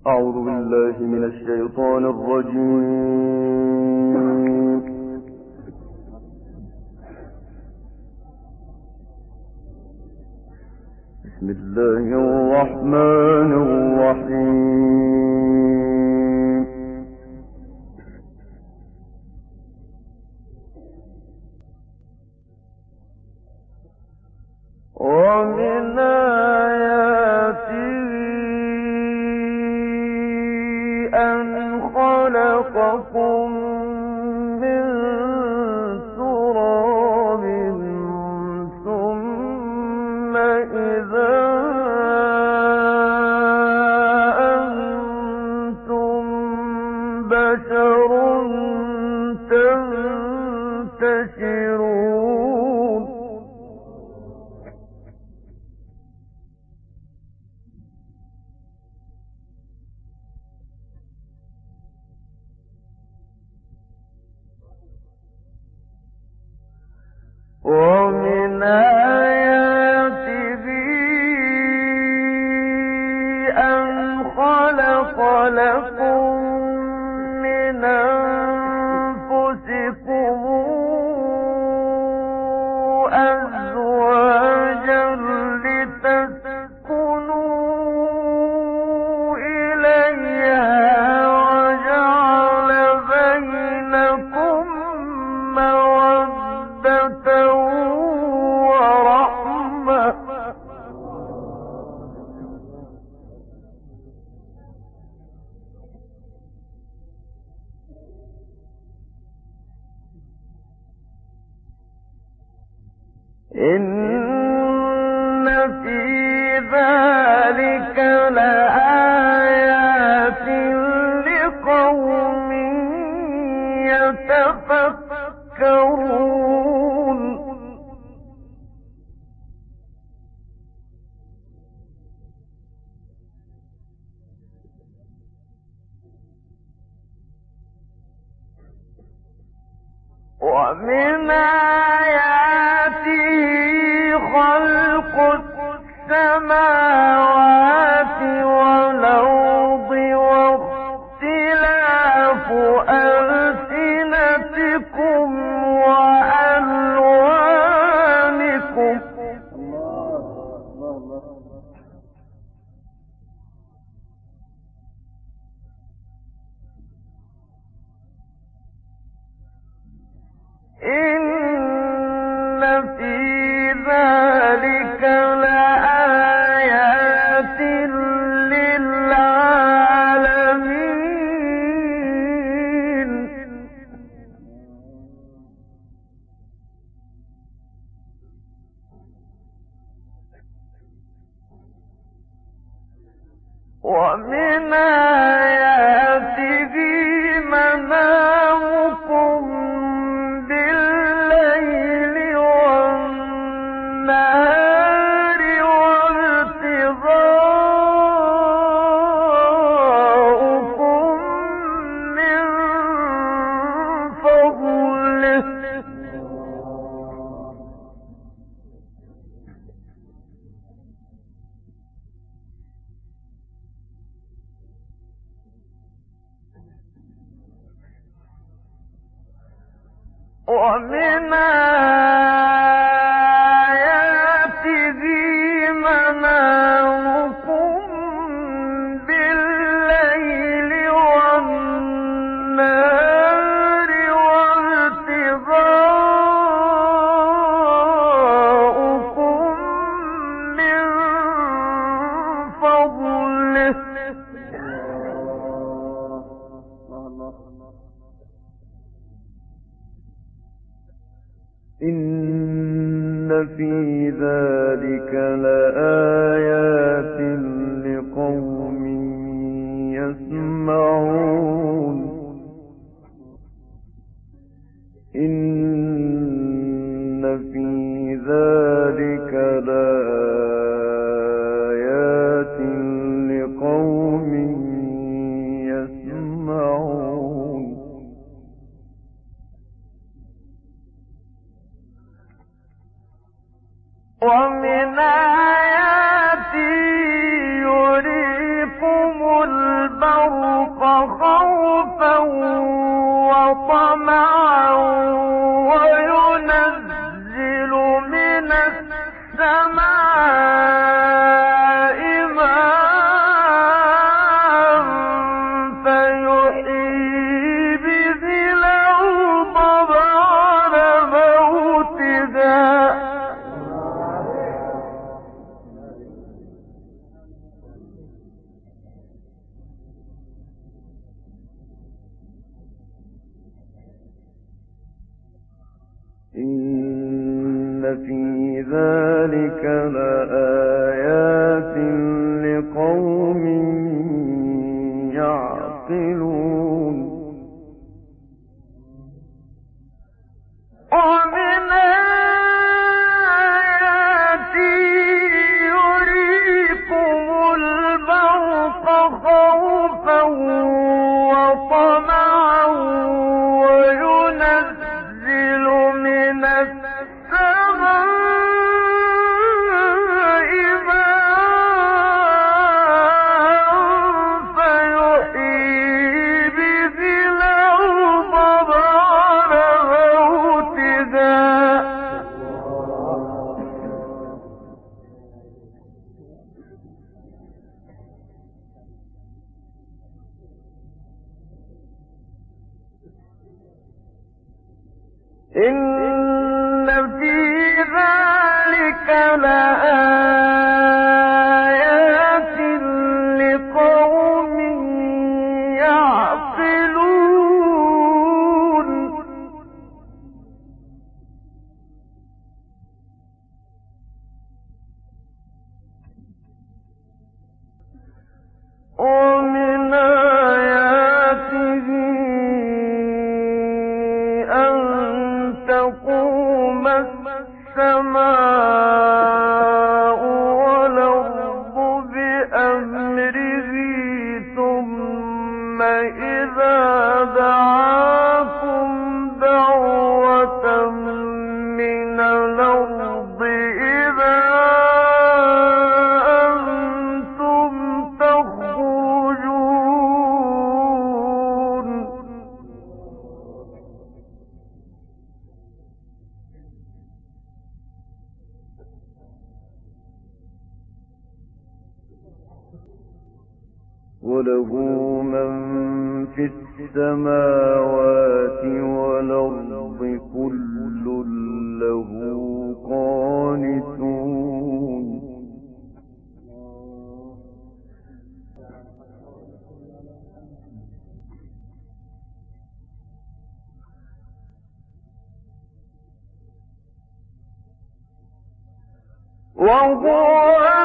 أعوذ بالله من الشيطان الرجيم. بسم الله الرحمن الرحيم. ومن آياته أن خلقكم من تراب ثم إذا أنتم بشر تنتشرون. ومن آياته أن خلق لكم من أنفسكم أزواجا لتسكنوا إليها وجعل بينكم مودة ورحمة إن في ذلك لآيات لقوم يتفكرون. ومن آياته خلق السماوات والأرض واختلاف ألسنتكم وألوانكم. إن في ذلك لآيات للعالمين. ومن آياته منامكم بالليل والنهار وابتغاؤكم من فضله. ومن آياته منامكم بالليل والنهار وابتغاؤكم من فضله. إن في ذلك لآيات لقوم يسمعون. إن في ذلك لآيات لقوم يسمعون. ومن آياته يريكم البرق في ذلك لآيات لقوم يعقلون ومن آياته يريكم البرق خوفا وطمعا وينزل من السماء إن في ذلك لآيات لقوم يعقلون ومن آياته أن تقوم السماء والأرض بأمره ثم إذا دعاكم دعوة من الأرض إذا أنتم تخرجون وله من في السماوات والأرض كل له قانتون وهو